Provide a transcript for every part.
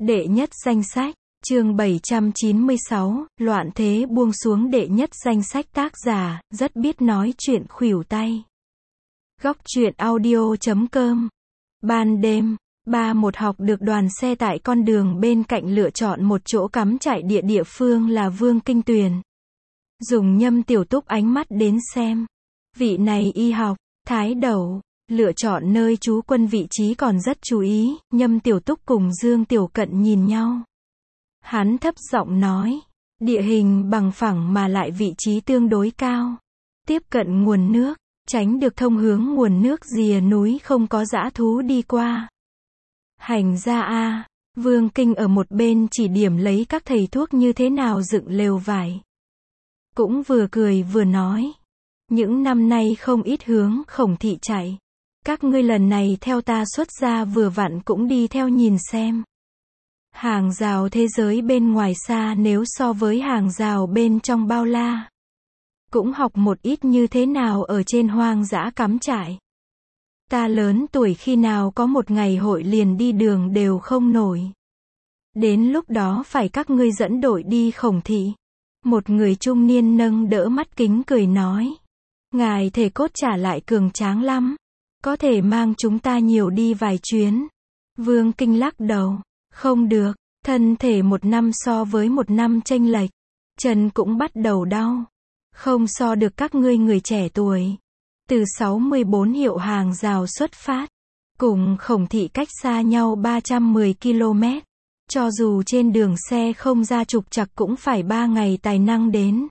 Đệ nhất danh sách, chương 796, loạn thế buông xuống. Đệ nhất danh sách. Tác giả, rất biết nói chuyện khuỷu tay. Góc truyện audio.com. Ban đêm, một học được đoàn xe tại con đường bên cạnh lựa chọn một chỗ cắm trại. Địa phương là Vương Kinh Tuyền. Dùng Nhâm Tiểu Túc ánh mắt đến xem. Vị này y học, thái đầu, lựa chọn nơi trú quân vị trí còn rất chú ý. Nhâm Tiểu Túc cùng Dương Tiểu Cận nhìn nhau. Hắn thấp giọng nói, địa hình bằng phẳng mà lại vị trí tương đối cao. Tiếp cận nguồn nước, tránh được thông hướng nguồn nước rìa núi không có dã thú đi qua. Hành ra a. Vương Kinh ở một bên chỉ điểm lấy các thầy thuốc như thế nào dựng lều vải. Cũng vừa cười vừa nói, những năm nay không ít hướng Khổng thị chạy. Các ngươi lần này theo ta xuất gia vừa vặn cũng đi theo nhìn xem. Hàng rào thế giới bên ngoài xa nếu so với hàng rào bên trong bao la. Cũng học một ít như thế nào ở trên hoang dã cắm trại. Ta lớn tuổi khi nào có một ngày hội liền đi đường đều không nổi. Đến lúc đó phải các ngươi dẫn đội đi Khổng thị. Một người trung niên nâng đỡ mắt kính cười nói. Ngài thể cốt trả lại cường tráng lắm. Có thể mang chúng ta nhiều đi vài chuyến. Vương Kinh lắc đầu. Không được, thân thể một năm so với một năm chênh lệch. Chân cũng bắt đầu đau. Không so được các ngươi người trẻ tuổi. Từ 64 hiệu hàng rào xuất phát. Cùng Khổng thị cách xa nhau 310 km. Cho dù trên đường xe không ra trục trặc cũng phải 3 ngày tài năng đến.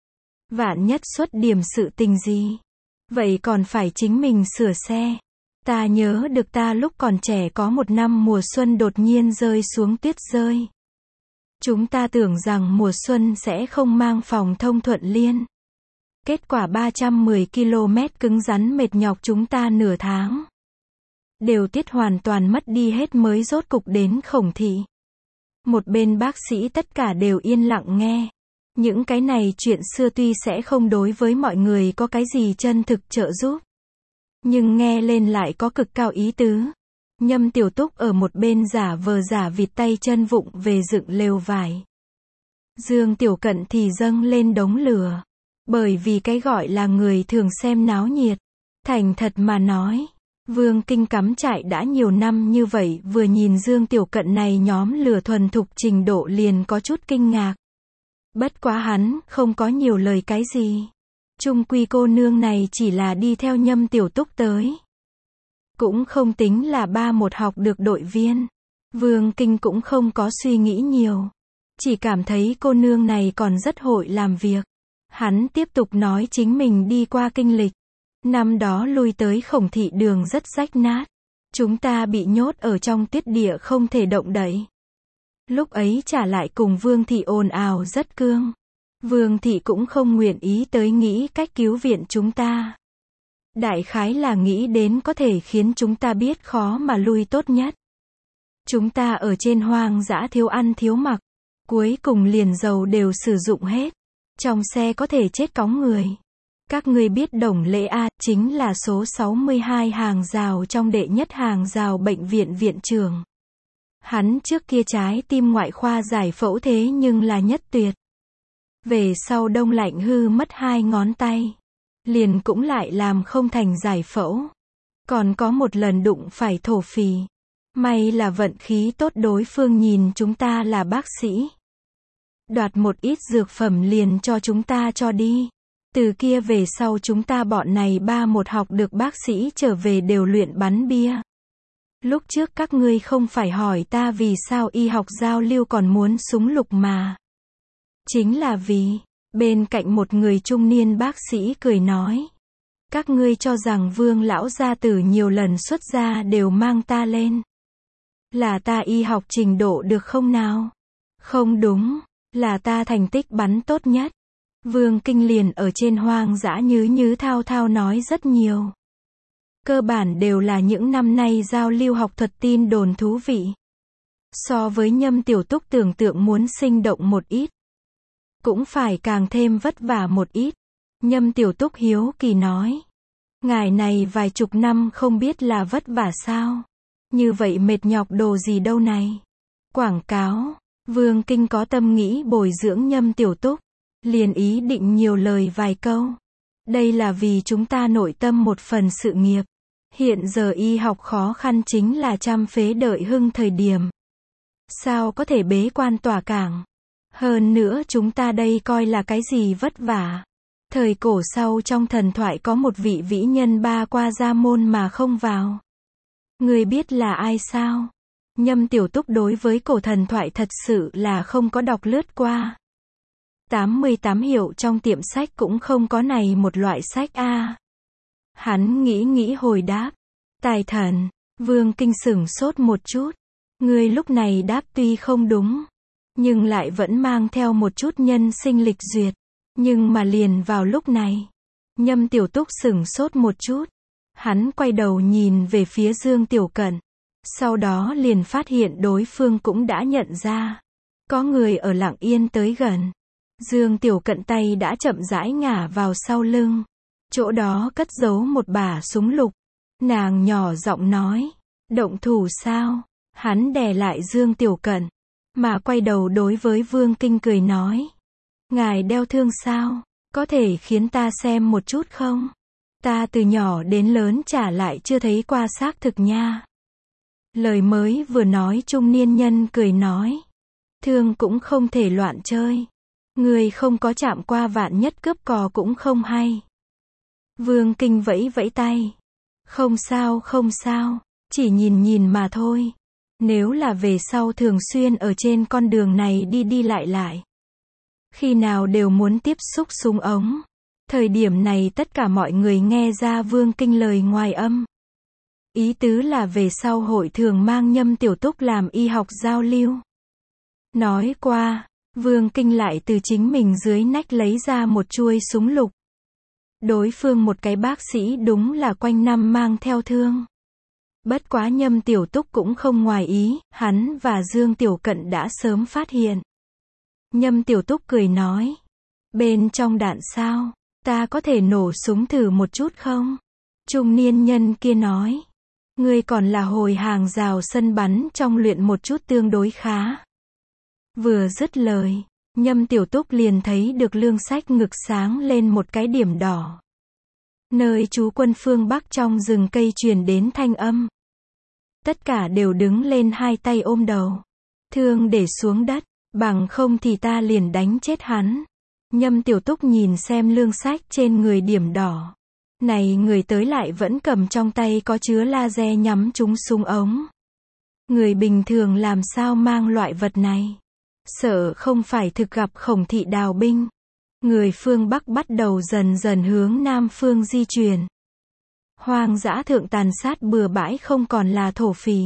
Vạn nhất xuất điểm sự tình gì. Vậy còn phải chính mình sửa xe. Ta nhớ được ta lúc còn trẻ có một năm mùa xuân đột nhiên rơi xuống tuyết rơi. Chúng ta tưởng rằng mùa xuân sẽ không mang phòng thông thuận liên. Kết quả 310 km cứng rắn mệt nhọc chúng ta nửa tháng. Đều tiết hoàn toàn mất đi hết mới rốt cục đến Khổng thị. Một bên bác sĩ tất cả đều yên lặng nghe. Những cái này chuyện xưa tuy sẽ không đối với mọi người có cái gì chân thực trợ giúp. Nhưng nghe lên lại có cực cao ý tứ. Nhâm Tiểu Túc ở một bên giả vờ giả vịt tay chân vụng về dựng lều vải. Dương Tiểu Cận thì dâng lên đống lửa. Bởi vì cái gọi là người thường xem náo nhiệt. Thành thật mà nói, Vương Kinh cắm trại đã nhiều năm như vậy, vừa nhìn Dương Tiểu Cận này nhóm lửa thuần thục trình độ liền có chút kinh ngạc. Bất quá hắn không có nhiều lời cái gì. Chung quy cô nương này chỉ là đi theo Nhâm Tiểu Túc tới. Cũng không tính là một học được đội viên. Vương Kinh cũng không có suy nghĩ nhiều. Chỉ cảm thấy cô nương này còn rất hội làm việc. Hắn tiếp tục nói chính mình đi qua kinh lịch. Năm đó lui tới Khổng thị đường rất rách nát. Chúng ta bị nhốt ở trong tuyết địa không thể động đậy. Lúc ấy trả lại cùng Vương thị ồn ào rất cương. Vương thị cũng không nguyện ý tới nghĩ cách cứu viện chúng ta. Đại khái là nghĩ đến có thể khiến chúng ta biết khó mà lui tốt nhất. Chúng ta ở trên hoang dã thiếu ăn thiếu mặc. Cuối cùng liền dầu đều sử dụng hết. Trong xe có thể chết cóng người. Các ngươi biết Đồng Lễ A chính là số 62 hàng rào trong đệ nhất hàng rào bệnh viện viện trưởng. Hắn trước kia trái tim ngoại khoa giải phẫu thế nhưng là nhất tuyệt. Về sau đông lạnh hư mất 2 ngón tay. Liền cũng lại làm không thành giải phẫu. Còn có một lần đụng phải thổ phì. May là vận khí tốt đối phương nhìn chúng ta là bác sĩ. Đoạt một ít dược phẩm liền cho chúng ta cho đi. Từ kia về sau chúng ta bọn này một học được bác sĩ trở về đều luyện bắn bia. Lúc trước các ngươi không phải hỏi ta vì sao y học giao lưu còn muốn súng lục mà. Chính là vì, bên cạnh một người trung niên bác sĩ cười nói. Các ngươi cho rằng Vương lão gia tử nhiều lần xuất gia đều mang ta lên. Là ta y học trình độ được không nào? Không đúng, là ta thành tích bắn tốt nhất. Vương Kinh liền ở trên hoang dã như thao thao nói rất nhiều. Cơ bản đều là những năm nay giao lưu học thuật tin đồn thú vị. So với Nhâm Tiểu Túc tưởng tượng muốn sinh động một ít. Cũng phải càng thêm vất vả một ít. Nhâm Tiểu Túc hiếu kỳ nói. Ngài này vài chục năm không biết là vất vả sao. Như vậy mệt nhọc đồ gì đâu này. Quảng cáo. Vương Kinh có tâm nghĩ bồi dưỡng Nhâm Tiểu Túc, liền ý định nhiều lời vài câu. Đây là vì chúng ta nội tâm một phần sự nghiệp. Hiện giờ y học khó khăn chính là trăm phế đợi hưng thời điểm. Sao có thể bế quan tỏa cảng? Hơn nữa chúng ta đây coi là cái gì vất vả. Thời cổ sau trong thần thoại có một vị vĩ nhân ba qua gia môn mà không vào. Người biết là ai sao? Nhâm Tiểu Túc đối với cổ thần thoại thật sự là không có đọc lướt qua. 88 hiệu trong tiệm sách cũng không có này một loại sách a. Hắn nghĩ hồi đáp. Tài thần. Vương Kinh sửng sốt một chút. Người lúc này đáp tuy không đúng, nhưng lại vẫn mang theo một chút nhân sinh lịch duyệt. Nhưng mà liền vào lúc này, Nhâm Tiểu Túc sửng sốt một chút. Hắn quay đầu nhìn về phía Dương Tiểu Cận. Sau đó liền phát hiện đối phương cũng đã nhận ra. Có người ở lặng yên tới gần. Dương Tiểu Cận tay đã chậm rãi ngả vào sau lưng. Chỗ đó cất giấu một bả súng lục. Nàng nhỏ giọng nói. Động thủ sao? Hắn đè lại Dương Tiểu Cận, mà quay đầu đối với Vương Kinh cười nói. Ngài đeo thương sao? Có thể khiến ta xem một chút không? Ta từ nhỏ đến lớn trả lại chưa thấy qua xác thực nha. Lời mới vừa nói trung niên nhân cười nói. Thương cũng không thể loạn chơi. Người không có chạm qua vạn nhất cướp cò cũng không hay. Vương Kinh vẫy vẫy tay. Không sao, chỉ nhìn mà thôi. Nếu là về sau thường xuyên ở trên con đường này đi lại. Khi nào đều muốn tiếp xúc súng ống. Thời điểm này tất cả mọi người nghe ra Vương Kinh lời ngoài âm. Ý tứ là về sau hội thường mang Nhâm Tiểu Túc làm y học giao lưu. Nói qua, Vương Kinh lại từ chính mình dưới nách lấy ra một chuôi súng lục. Đối phương một cái bác sĩ đúng là quanh năm mang theo thương. Bất quá Nhâm Tiểu Túc cũng không ngoài ý, hắn và Dương Tiểu Cận đã sớm phát hiện. Nhâm Tiểu Túc cười nói. Bên trong đạn sao? Ta có thể nổ súng thử một chút không? Trung niên nhân kia nói. Ngươi còn là hồi hàng rào sân bắn trong luyện một chút tương đối khá. Vừa dứt lời, Nhâm Tiểu Túc liền thấy được lương sách ngực sáng lên một cái điểm đỏ. Nơi trú quân phương Bắc trong rừng cây truyền đến thanh âm. Tất cả đều đứng lên hai tay ôm đầu. Thương để xuống đất, bằng không thì ta liền đánh chết hắn. Nhâm Tiểu Túc nhìn xem lương sách trên người điểm đỏ. Này người tới lại vẫn cầm trong tay có chứa laser nhắm trúng súng ống. Người bình thường làm sao mang loại vật này? Sợ không phải thực gặp Khổng Thị đào binh. Người phương Bắc bắt đầu dần dần hướng Nam phương di chuyển. Hoang dã thượng tàn sát bừa bãi không còn là thổ phỉ,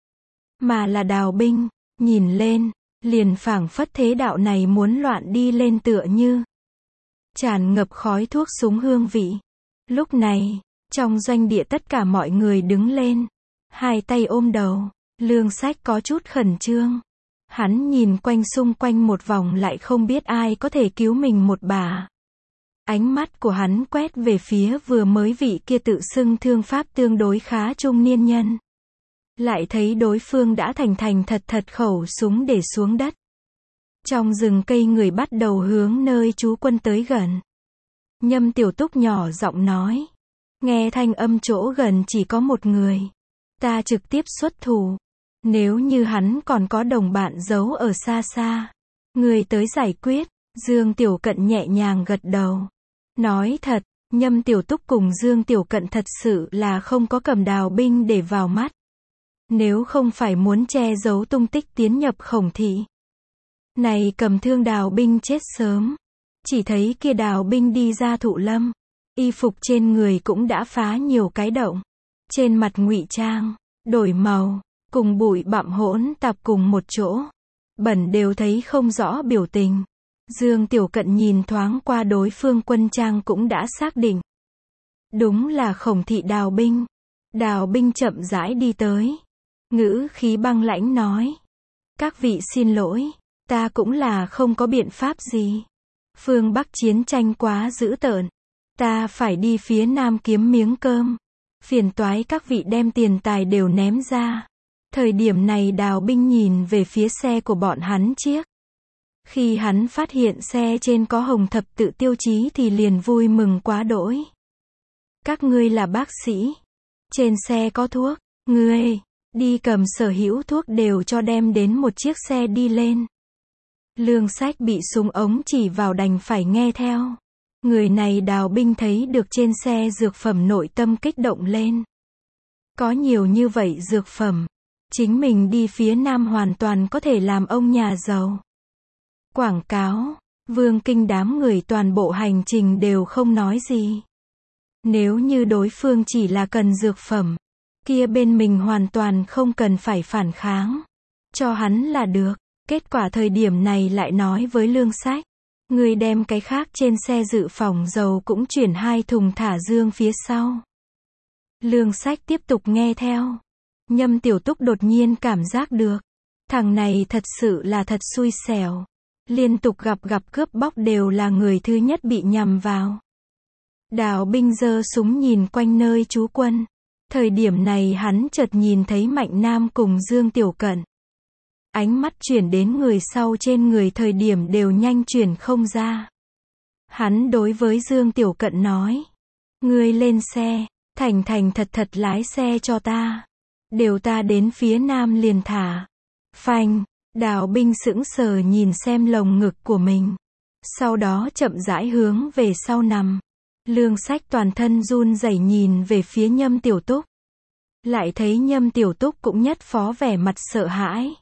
mà là đào binh. Nhìn lên, liền phảng phất thế đạo này muốn loạn đi lên tựa như. Tràn ngập khói thuốc súng hương vị. Lúc này, trong doanh địa tất cả mọi người đứng lên. Hai tay ôm đầu, lương sách có chút khẩn trương. Hắn nhìn quanh xung quanh một vòng lại không biết ai có thể cứu mình một bà. Ánh mắt của hắn quét về phía vừa mới vị kia tự xưng thương pháp tương đối khá trung niên nhân. Lại thấy đối phương đã thành thật khẩu súng để xuống đất. Trong rừng cây người bắt đầu hướng nơi trú quân tới gần. Nhâm Tiểu Túc nhỏ giọng nói. Nghe thanh âm chỗ gần chỉ có một người. Ta trực tiếp xuất thủ. Nếu như hắn còn có đồng bạn giấu ở xa xa, người tới giải quyết. Dương Tiểu Cận nhẹ nhàng gật đầu. Nói thật, Nhâm Tiểu Túc cùng Dương Tiểu Cận thật sự là không có cầm đào binh để vào mắt. Nếu không phải muốn che giấu tung tích tiến nhập Khổng Thị, này cầm thương đào binh chết sớm. Chỉ thấy kia đào binh đi ra thụ lâm, y phục trên người cũng đã phá nhiều cái động. Trên mặt ngụy trang, đổi màu, cùng bụi bặm hỗn tạp cùng một chỗ. Bẩn đều thấy không rõ biểu tình. Dương Tiểu Cận nhìn thoáng qua đối phương quân trang cũng đã xác định. Đúng là Khổng Thị đào binh. Đào binh chậm rãi đi tới. Ngữ khí băng lãnh nói. Các vị xin lỗi, ta cũng là không có biện pháp gì. Phương Bắc chiến tranh quá dữ tợn. Ta phải đi phía Nam kiếm miếng cơm. Phiền toái các vị đem tiền tài đều ném ra. Thời điểm này Đào Binh nhìn về phía xe của bọn hắn chiếc. Khi hắn phát hiện xe trên có hồng thập tự tiêu chí thì liền vui mừng quá đỗi. Các ngươi là bác sĩ. Trên xe có thuốc. Ngươi, đi cầm sở hữu thuốc đều cho đem đến một chiếc xe đi lên. Lương Sách bị súng ống chỉ vào đành phải nghe theo. Người này Đào Binh thấy được trên xe dược phẩm nội tâm kích động lên. Có nhiều như vậy dược phẩm. Chính mình đi phía Nam hoàn toàn có thể làm ông nhà giàu. Quảng cáo, Vương Kinh đám người toàn bộ hành trình đều không nói gì. Nếu như đối phương chỉ là cần dược phẩm, kia bên mình hoàn toàn không cần phải phản kháng. Cho hắn là được. Kết quả thời điểm này lại nói với Lương Sách. Người đem cái khác trên xe dự phòng dầu cũng chuyển 2 thùng thả dương phía sau. Lương Sách tiếp tục nghe theo. Nhâm Tiểu Túc đột nhiên cảm giác được. Thằng này thật sự là thật xui xẻo. Liên tục gặp cướp bóc đều là người thứ nhất bị nhằm vào. Đào Binh giơ súng nhìn quanh nơi trú quân. Thời điểm này hắn chợt nhìn thấy Mạnh Nam cùng Dương Tiểu Cận. Ánh mắt chuyển đến người sau trên người thời điểm đều nhanh chuyển không ra. Hắn đối với Dương Tiểu Cận nói. Ngươi lên xe, thành thật lái xe cho ta. Đều ta đến phía Nam liền thả. Phanh, Đào Binh sững sờ nhìn xem lồng ngực của mình. Sau đó chậm rãi hướng về sau nằm. Lương Sách toàn thân run rẩy nhìn về phía Nhâm Tiểu Túc. Lại thấy Nhâm Tiểu Túc cũng nhất phó vẻ mặt sợ hãi.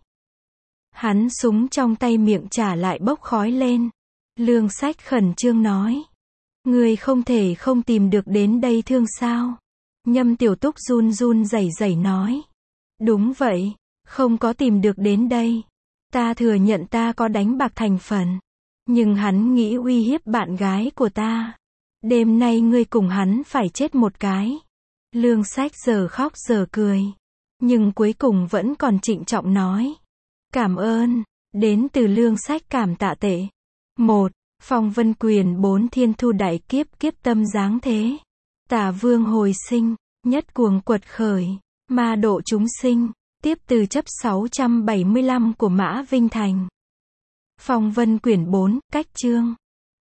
Hắn súng trong tay miệng trả lại bốc khói lên. Lương Sách khẩn trương nói. Người không thể không tìm được đến đây thương sao? Nhâm Tiểu Túc run rẩy nói. Đúng vậy, không có tìm được đến đây. Ta thừa nhận ta có đánh bạc thành phần. Nhưng hắn nghĩ uy hiếp bạn gái của ta. Đêm nay ngươi cùng hắn phải chết một cái. Lương Sách giờ khóc giờ cười. Nhưng cuối cùng vẫn còn trịnh trọng nói. Cảm ơn, đến từ Lương Sách cảm tạ tệ. 1. Phong Vân Quyền 4 Thiên Thu đại kiếp kiếp tâm giáng thế. Tả Vương hồi sinh, nhất cuồng quật khởi, ma độ chúng sinh. Tiếp từ chấp 675 của Mã Vinh Thành. Phong Vân Quyển 4, cách chương.